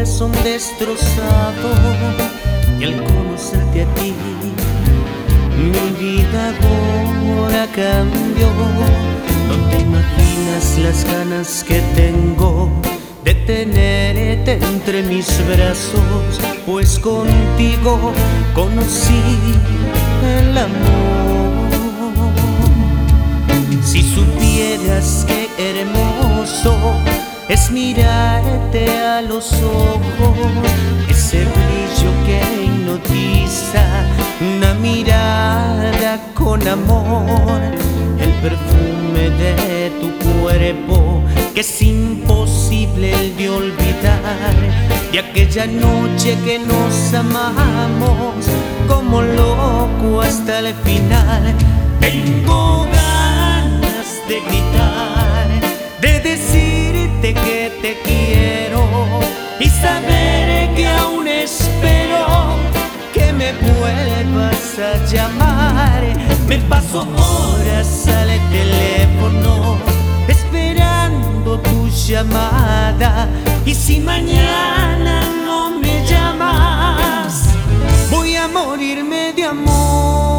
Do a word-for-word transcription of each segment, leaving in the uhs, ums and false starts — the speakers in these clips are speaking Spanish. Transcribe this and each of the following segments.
corazón destrozado, y al conocerte a ti mi vida ahora cambió. No te imaginas las ganas que tengo de tenerte entre mis brazos, pues contigo conocí el amor. Si supieras qué hermoso es mirarte a los ojos, ese brillo que hipnotiza, una mirada con amor, el perfume de tu cuerpo que es imposible el de olvidar, de aquella noche que nos amamos como loco hasta el final. Tengo ganas de gritar, de decirte que te quiero y saber que aún espero que me vuelvas a llamar. Me paso horas al teléfono esperando tu llamada, y si mañana no me llamas voy a morirme de amor.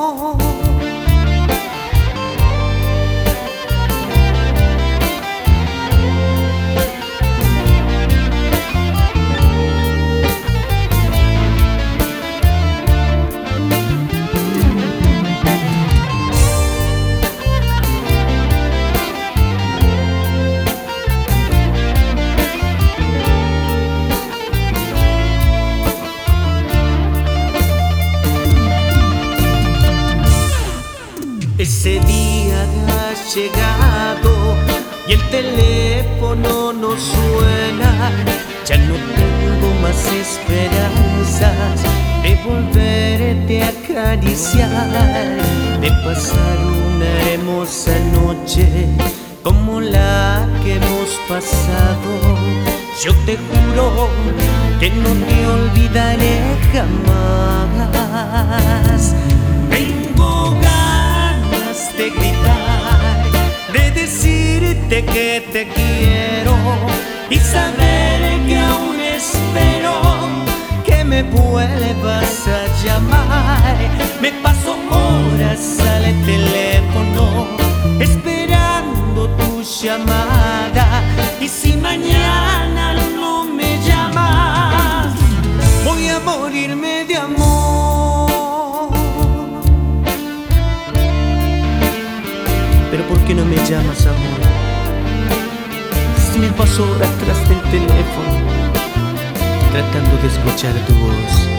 Ese día ha llegado y el teléfono no suena. Ya no tengo más esperanzas de volverte a acariciar, de pasar una hermosa noche como la que hemos pasado. Yo te juro que no te olvidaré jamás. Tengo ganas de gritar, de decirte que te quiero y saber que aún espero que me vuelvas a llamar. Me paso horas al teléfono esperando tu llamada, y si mañana no me llamas voy a morirme de amor. Pero ¿por qué no me llamas, amor? Si me paso horas tras del teléfono tratando de escuchar tu voz.